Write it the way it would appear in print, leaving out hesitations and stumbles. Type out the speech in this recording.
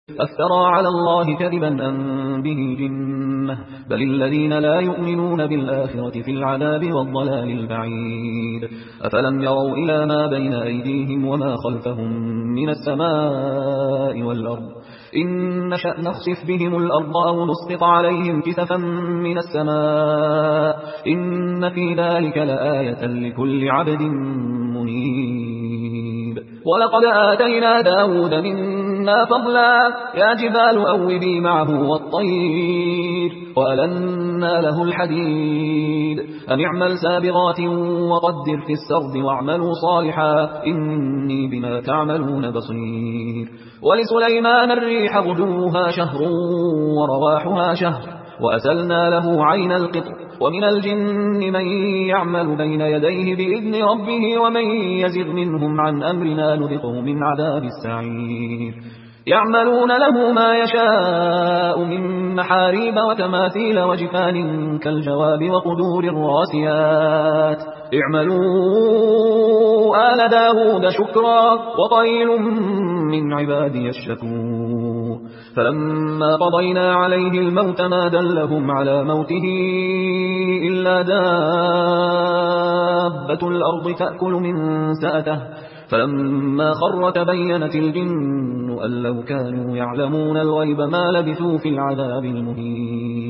أفترى على الله كذبا أم به جنة بل الذين لا يؤمنون بالآخرة في العذاب والضلال البعيد أفلم يروا إلى ما بين أيديهم وما خلفهم من السماء والأرض إن نشأ نخسف بهم الأرض أو نسقط عليهم كسفا من السماء إن في ذلك لآية لكل عبد منيب ولقد آتينا داود منا فضلا يا جبال أوبي معه والطير وألنا له الحديد أن اعمل سابغات وقدر في السرد واعملوا صالحا إني بما تعملون بصير ولسليمان الريح غدوها شهر ورواحها شهر وأسلنا له عين القطر ومن الجن من يعمل بين يديه بإذن ربه ومن يزغ منهم عن أمرنا نذقه من عذاب السعير يعملون له ما يشاء من محاريب وتماثيل وجفان كالجواب وقدور الراسيات اعملوا آل داود شكرا وقليل من عبادي الشكور فلما قضينا عليه الموت ما دلهم على موته إلا دابة الأرض تأكل من سأته فلما خر تبينت الجن أن لو كانوا يعلمون الغيب ما لبثوا في العذاب المهين